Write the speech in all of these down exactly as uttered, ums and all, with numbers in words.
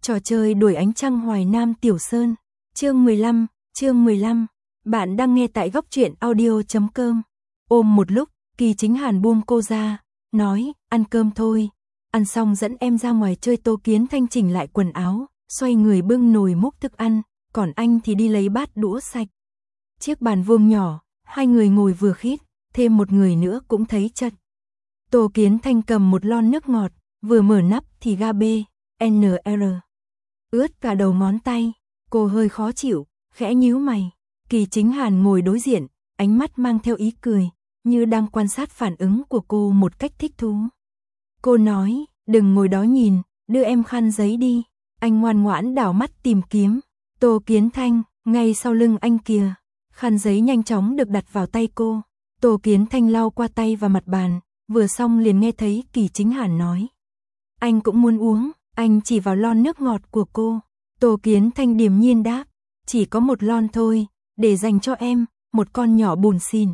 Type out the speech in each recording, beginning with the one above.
Trò chơi đuổi ánh trăng Hoài Nam Tiểu Sơn. Chương mười lăm, chương mười lăm. Bạn đang nghe tại góc truyện audio chấm com. Ôm một lúc, Kỳ Chính Hàn buông cô ra, nói, ăn cơm thôi. Ăn xong dẫn em ra ngoài chơi. Tô Kiến Thanh chỉnh lại quần áo, xoay người bưng nồi múc thức ăn, còn anh thì đi lấy bát đũa sạch. Chiếc bàn vuông nhỏ, hai người ngồi vừa khít, thêm một người nữa cũng thấy chật. Tô Kiến Thanh cầm một lon nước ngọt, vừa mở nắp thì ga B, N R ướt cả đầu ngón tay. Cô hơi khó chịu, khẽ nhíu mày. Kỳ Chính Hàn ngồi đối diện, ánh mắt mang theo ý cười, như đang quan sát phản ứng của cô một cách thích thú. Cô nói, đừng ngồi đó nhìn, đưa em khăn giấy đi. Anh ngoan ngoãn đảo mắt tìm kiếm. Tô Kiến Thanh, ngay sau lưng anh kìa. Khăn giấy nhanh chóng được đặt vào tay cô. Tô Kiến Thanh lau qua tay và mặt bàn, vừa xong liền nghe thấy Kỳ Chính Hàn nói. Anh cũng muốn uống. Anh chỉ vào lon nước ngọt của cô. Tô Kiến Thanh điềm nhiên đáp, chỉ có một lon thôi, để dành cho em, một con nhỏ buồn xỉn.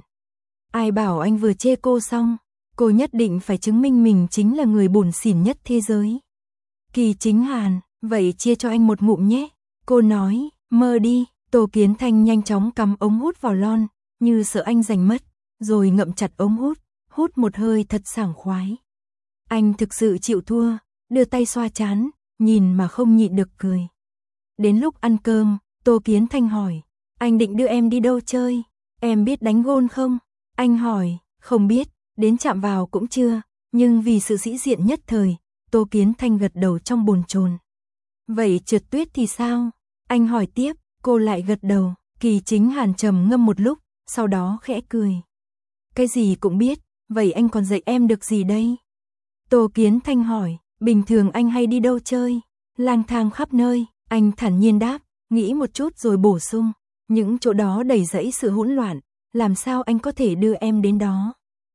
Ai bảo anh vừa chê cô xong, cô nhất định phải chứng minh mình chính là người buồn xỉn nhất thế giới. Kỳ Chính Hàn, vậy chia cho anh một ngụm nhé. Cô nói, mơ đi. Tô Kiến Thanh nhanh chóng cắm ống hút vào lon, như sợ anh giành mất, rồi ngậm chặt ống hút, hút một hơi thật sảng khoái. Anh thực sự chịu thua. Đưa tay xoa trán, nhìn mà không nhịn được cười. Đến lúc ăn cơm, Tô Kiến Thanh hỏi, anh định đưa em đi đâu chơi? Em biết đánh gôn không? Anh hỏi, không biết, đến chạm vào cũng chưa, nhưng vì sự sĩ diện nhất thời, Tô Kiến Thanh gật đầu trong bồn chồn. Vậy trượt tuyết thì sao? Anh hỏi tiếp, cô lại gật đầu. Kỳ Chính Hàn trầm ngâm một lúc, sau đó khẽ cười. Cái gì cũng biết, vậy anh còn dạy em được gì đây? Tô Kiến Thanh hỏi. Bình thường anh hay đi đâu chơi? Lang thang khắp nơi. Anh thản nhiên đáp, nghĩ một chút rồi bổ sung. Những chỗ đó đầy rẫy sự hỗn loạn, làm sao anh có thể đưa em đến đó?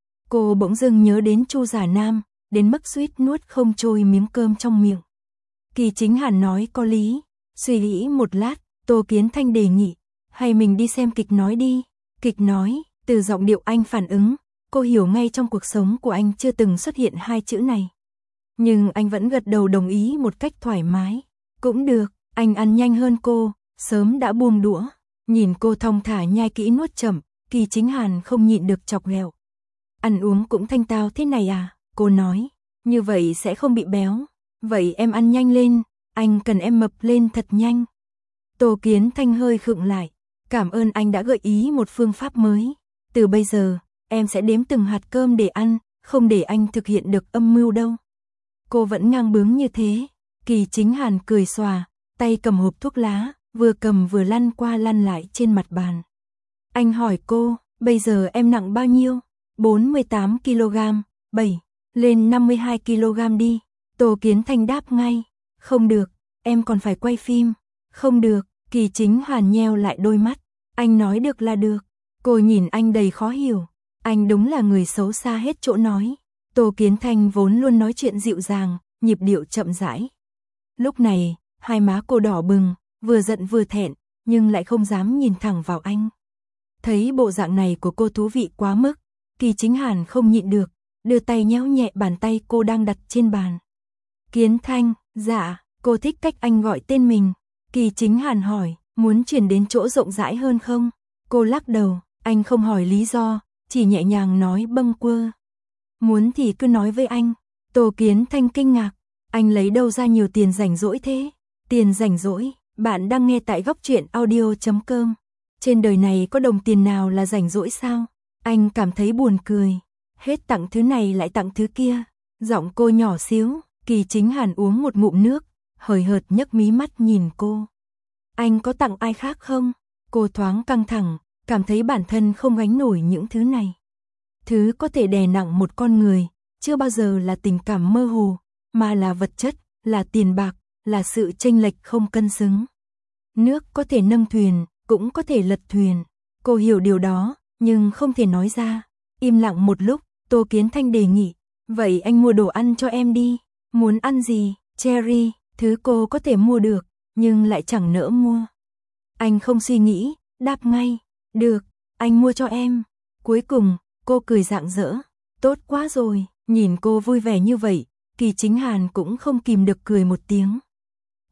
Cô bỗng dưng nhớ đến Chu Giả Nam, đến mức suýt nuốt không trôi miếng cơm trong miệng. Kỳ Chính Hàn nói có lý. Suy nghĩ một lát, Tô Kiến Thanh đề nghị, hay mình đi xem kịch nói đi. Kịch nói, từ giọng điệu anh phản ứng, cô hiểu ngay trong cuộc sống của anh chưa từng xuất hiện hai chữ này. Nhưng anh vẫn gật đầu đồng ý một cách thoải mái. Cũng được, anh ăn nhanh hơn cô, sớm đã buông đũa. Nhìn cô thong thả nhai kỹ nuốt chậm, Kỳ Chính Hàn không nhịn được chọc ghẹo. Ăn uống cũng thanh tao thế này à? Cô nói, như vậy sẽ không bị béo. Vậy em ăn nhanh lên, anh cần em mập lên thật nhanh. Tô Kiến Thanh hơi khựng lại. Cảm ơn anh đã gợi ý một phương pháp mới. Từ bây giờ, em sẽ đếm từng hạt cơm để ăn, không để anh thực hiện được âm mưu đâu. Cô vẫn ngang bướng như thế. Kỳ Chính Hàn cười xòa, tay cầm hộp thuốc lá, vừa cầm vừa lăn qua lăn lại trên mặt bàn. Anh hỏi cô, bây giờ em nặng bao nhiêu? bốn mươi tám ki lô gam, bảy, lên năm mươi hai ki lô gam đi. Tô Kiến Thanh đáp ngay, không được, em còn phải quay phim. Không được, Kỳ Chính Hàn nheo lại đôi mắt, anh nói được là được. Cô nhìn anh đầy khó hiểu, anh đúng là người xấu xa hết chỗ nói. Tô Kiến Thanh vốn luôn nói chuyện dịu dàng, nhịp điệu chậm rãi. Lúc này, hai má cô đỏ bừng, vừa giận vừa thẹn, nhưng lại không dám nhìn thẳng vào anh. Thấy bộ dạng này của cô thú vị quá mức, Kỳ Chính Hàn không nhịn được, đưa tay nhéo nhẹ bàn tay cô đang đặt trên bàn. Kiến Thanh, dạ, cô thích cách anh gọi tên mình. Kỳ Chính Hàn hỏi, muốn chuyển đến chỗ rộng rãi hơn không? Cô lắc đầu, anh không hỏi lý do, chỉ nhẹ nhàng nói bâng quơ. Muốn thì cứ nói với anh. Tô Kiến Thanh kinh ngạc, anh lấy đâu ra nhiều tiền rảnh rỗi thế? Tiền rảnh rỗi, bạn đang nghe tại góc truyện audio chấm com. Trên đời này có đồng tiền nào là rảnh rỗi sao? Anh cảm thấy buồn cười, hết tặng thứ này lại tặng thứ kia. Giọng cô nhỏ xíu. Kỳ Chính Hàn uống một ngụm nước, hời hợt nhấc mí mắt nhìn cô. Anh có tặng ai khác không? Cô thoáng căng thẳng, cảm thấy bản thân không gánh nổi những thứ này. Thứ có thể đè nặng một con người, chưa bao giờ là tình cảm mơ hồ, mà là vật chất, là tiền bạc, là sự chênh lệch không cân xứng. Nước có thể nâng thuyền, cũng có thể lật thuyền. Cô hiểu điều đó, nhưng không thể nói ra. Im lặng một lúc, Tô Kiến Thanh đề nghị, vậy anh mua đồ ăn cho em đi. Muốn ăn gì? Cherry, thứ cô có thể mua được, nhưng lại chẳng nỡ mua. Anh không suy nghĩ, đáp ngay, được, anh mua cho em. Cuối cùng, cô cười rạng rỡ, tốt quá rồi. Nhìn cô vui vẻ như vậy, Kỳ Chính Hàn cũng không kìm được cười một tiếng.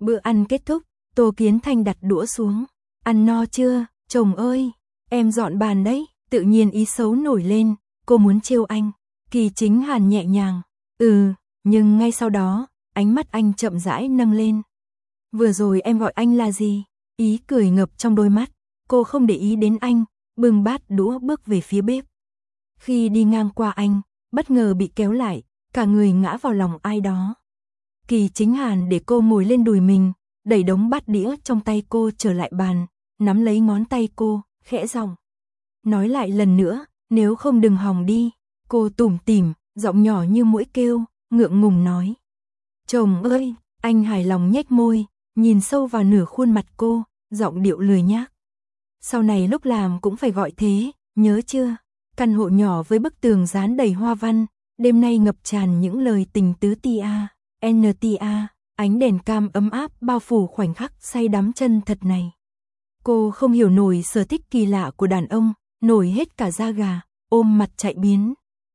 Bữa ăn kết thúc, Tô Kiến Thanh đặt đũa xuống. Ăn no chưa, chồng ơi, em dọn bàn đấy, tự nhiên ý xấu nổi lên, cô muốn trêu anh. Kỳ Chính Hàn nhẹ nhàng, ừ, nhưng ngay sau đó, ánh mắt anh chậm rãi nâng lên. Vừa rồi em gọi anh là gì? Ý cười ngập trong đôi mắt, cô không để ý đến anh, bưng bát đũa bước về phía bếp. Khi đi ngang qua anh, bất ngờ bị kéo lại, cả người ngã vào lòng ai đó. Kỳ Chính Hàn để cô ngồi lên đùi mình, đẩy đống bát đĩa trong tay cô trở lại bàn, nắm lấy ngón tay cô, khẽ giọng. Nói lại lần nữa, nếu không đừng hòng đi. Cô tủm tỉm, giọng nhỏ như muỗi kêu, ngượng ngùng nói. Chồng ơi, anh hài lòng nhếch môi, nhìn sâu vào nửa khuôn mặt cô, giọng điệu lười nhác. Sau này lúc làm cũng phải gọi thế, nhớ chưa? Căn hộ nhỏ với bức tường dán đầy hoa văn, đêm nay ngập tràn những lời tình tứ tia, ntia, ánh đèn cam ấm áp bao phủ khoảnh khắc say đắm chân thật này. Cô không hiểu nổi sở thích kỳ lạ của đàn ông, nổi hết cả da gà, ôm mặt chạy biến.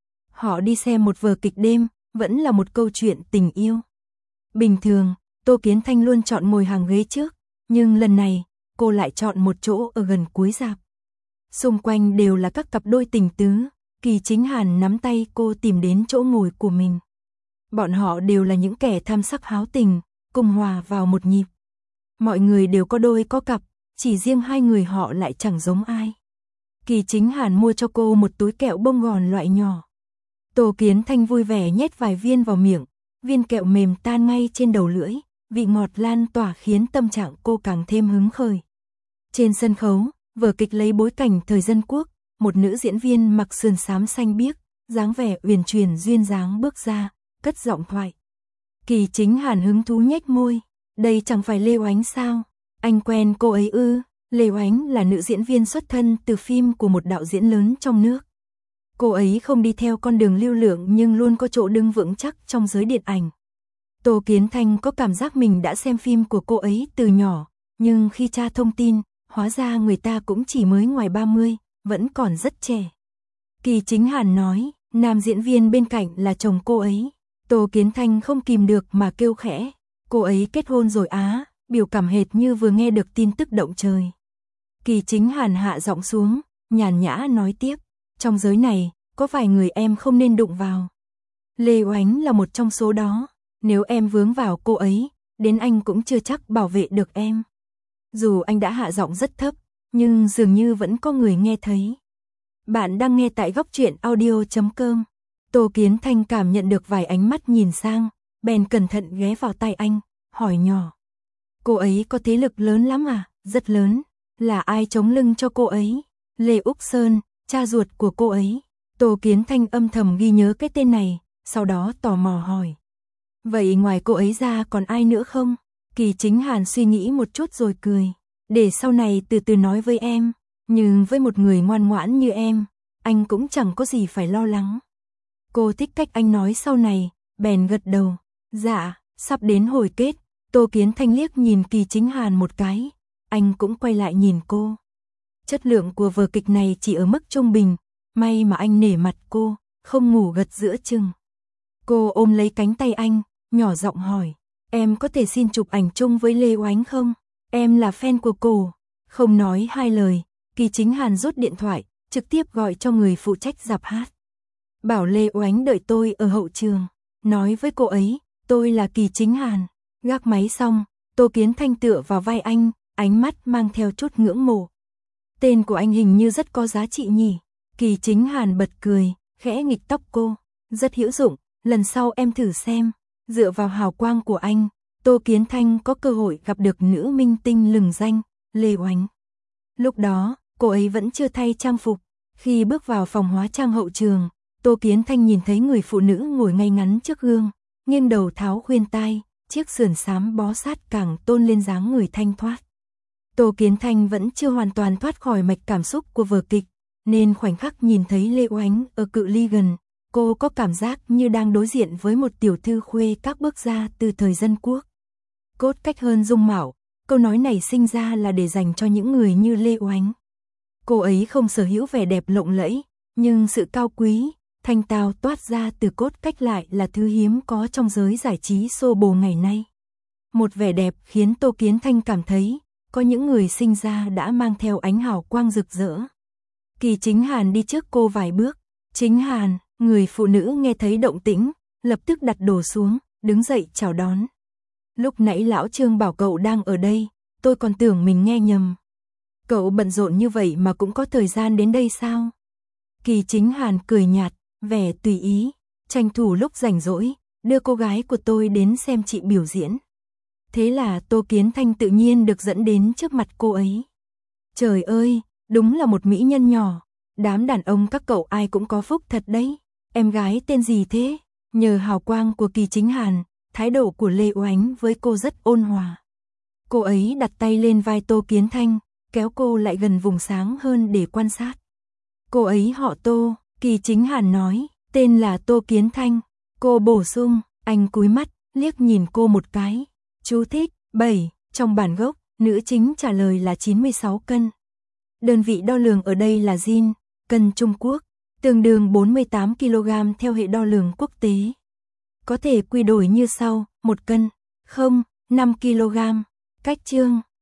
Họ đi xem một vở kịch đêm, vẫn là một câu chuyện tình yêu. Bình thường, Tô Kiến Thanh luôn chọn ngồi hàng ghế trước, nhưng lần này, cô lại chọn một chỗ ở gần cuối rạp. Xung quanh đều là các cặp đôi tình tứ, Kỳ Chính Hàn nắm tay cô tìm đến chỗ ngồi của mình. Bọn họ đều là những kẻ tham sắc háo tình, cùng hòa vào một nhịp. Mọi người đều có đôi có cặp, chỉ riêng hai người họ lại chẳng giống ai. Kỳ Chính Hàn mua cho cô một túi kẹo bông gòn loại nhỏ. Tô Kiến Thanh vui vẻ nhét vài viên vào miệng, viên kẹo mềm tan ngay trên đầu lưỡi, vị ngọt lan tỏa khiến tâm trạng cô càng thêm hứng khởi. Trên sân khấu, vở kịch lấy bối cảnh thời Dân Quốc, một nữ diễn viên mặc sườn xám xanh biếc, dáng vẻ uyển chuyển duyên dáng bước ra, cất giọng thoại. Kỳ Chính Hàn hứng thú nhếch môi, đây chẳng phải Lê Oánh sao? Anh quen cô ấy ư? Lê Oánh là nữ diễn viên xuất thân từ phim của một đạo diễn lớn trong nước. Cô ấy không đi theo con đường lưu lượng nhưng luôn có chỗ đứng vững chắc trong giới điện ảnh. Tô Kiến Thanh có cảm giác mình đã xem phim của cô ấy từ nhỏ, nhưng khi tra thông tin, hóa ra người ta cũng chỉ mới ngoài ba mươi, vẫn còn rất trẻ. Kỳ Chính Hàn nói, nam diễn viên bên cạnh là chồng cô ấy. Tô Kiến Thanh không kìm được mà kêu khẽ, cô ấy kết hôn rồi á, biểu cảm hệt như vừa nghe được tin tức động trời. Kỳ Chính Hàn hạ giọng xuống, nhàn nhã nói tiếp, trong giới này, có vài người em không nên đụng vào. Lê Oánh là một trong số đó, nếu em vướng vào cô ấy, đến anh cũng chưa chắc bảo vệ được em. Dù anh đã hạ giọng rất thấp, nhưng dường như vẫn có người nghe thấy. Bạn đang nghe tại góc truyện audio chấm com. Tô Kiến Thanh cảm nhận được vài ánh mắt nhìn sang, bèn cẩn thận ghé vào tai anh, hỏi nhỏ. Cô ấy có thế lực lớn lắm à? Rất lớn. Là ai chống lưng cho cô ấy? Lê Úc Sơn, cha ruột của cô ấy. Tô Kiến Thanh âm thầm ghi nhớ cái tên này, sau đó tò mò hỏi. Vậy ngoài cô ấy ra còn ai nữa không? Kỳ Chính Hàn suy nghĩ một chút rồi cười. Để sau này từ từ nói với em. Nhưng với một người ngoan ngoãn như em, anh cũng chẳng có gì phải lo lắng. Cô thích cách anh nói sau này, bèn gật đầu. Dạ, sắp đến hồi kết. Tô Kiến Thanh liếc nhìn Kỳ Chính Hàn một cái. Anh cũng quay lại nhìn cô. Chất lượng của vở kịch này chỉ ở mức trung bình. May mà anh nể mặt cô, không ngủ gật giữa chừng. Cô ôm lấy cánh tay anh, nhỏ giọng hỏi. Em có thể xin chụp ảnh chung với Lê Oánh không? Em là fan của cô. Không nói hai lời, Kỳ Chính Hàn rút điện thoại, trực tiếp gọi cho người phụ trách rạp hát. Bảo Lê Oánh đợi tôi ở hậu trường. Nói với cô ấy, tôi là Kỳ Chính Hàn. Gác máy xong, Tô Kiến Thanh tựa vào vai anh, ánh mắt mang theo chút ngưỡng mộ. Tên của anh hình như rất có giá trị nhỉ? Kỳ Chính Hàn bật cười, khẽ nghịch tóc cô. Rất hữu dụng, lần sau em thử xem. Dựa vào hào quang của anh, Tô Kiến Thanh có cơ hội gặp được nữ minh tinh lừng danh, Lê Oánh. Lúc đó, cô ấy vẫn chưa thay trang phục. Khi bước vào phòng hóa trang hậu trường, Tô Kiến Thanh nhìn thấy người phụ nữ ngồi ngay ngắn trước gương, nghiêng đầu tháo khuyên tai, chiếc sườn xám bó sát càng tôn lên dáng người thanh thoát. Tô Kiến Thanh vẫn chưa hoàn toàn thoát khỏi mạch cảm xúc của vở kịch, nên khoảnh khắc nhìn thấy Lê Oánh ở cự ly gần, cô có cảm giác như đang đối diện với một tiểu thư khuê các bước ra từ thời Dân Quốc. Cốt cách hơn dung mạo, câu nói này sinh ra là để dành cho những người như Lê Oánh. Cô ấy không sở hữu vẻ đẹp lộng lẫy, nhưng sự cao quý, thanh tao toát ra từ cốt cách lại là thứ hiếm có trong giới giải trí xô bồ ngày nay. một vẻ đẹp khiến Tô Kiến Thanh cảm thấy, có những người sinh ra đã mang theo ánh hào quang rực rỡ. Kỳ Chính Hàn đi trước cô vài bước. Chính Hàn, người phụ nữ nghe thấy động tĩnh, lập tức đặt đồ xuống, đứng dậy chào đón. Lúc nãy lão Trương bảo cậu đang ở đây, tôi còn tưởng mình nghe nhầm. Cậu bận rộn như vậy mà cũng có thời gian đến đây sao? Kỳ Chính Hàn cười nhạt, vẻ tùy ý, tranh thủ lúc rảnh rỗi, đưa cô gái của tôi đến xem chị biểu diễn. Thế là Tô Kiến Thanh tự nhiên được dẫn đến trước mặt cô ấy. Trời ơi, đúng là một mỹ nhân nhỏ, đám đàn ông các cậu ai cũng có phúc thật đấy. Em gái tên gì thế? Nhờ hào quang của Kỳ Chính Hàn, thái độ của Lê Oánh với cô rất ôn hòa. Cô ấy đặt tay lên vai Tô Kiến Thanh, kéo cô lại gần vùng sáng hơn để quan sát. Cô ấy họ Tô, Kỳ Chính Hàn nói, tên là Tô Kiến Thanh. Cô bổ sung, anh cúi mắt, liếc nhìn cô một cái. Chú thích, bảy, trong bản gốc, nữ chính trả lời là chín mươi sáu cân. Đơn vị đo lường ở đây là jin, cân Trung Quốc, tương đương bốn mươi tám ki lô gam theo hệ đo lường quốc tế. Có thể quy đổi như sau, một cân, không, năm ki lô gam. Cách chương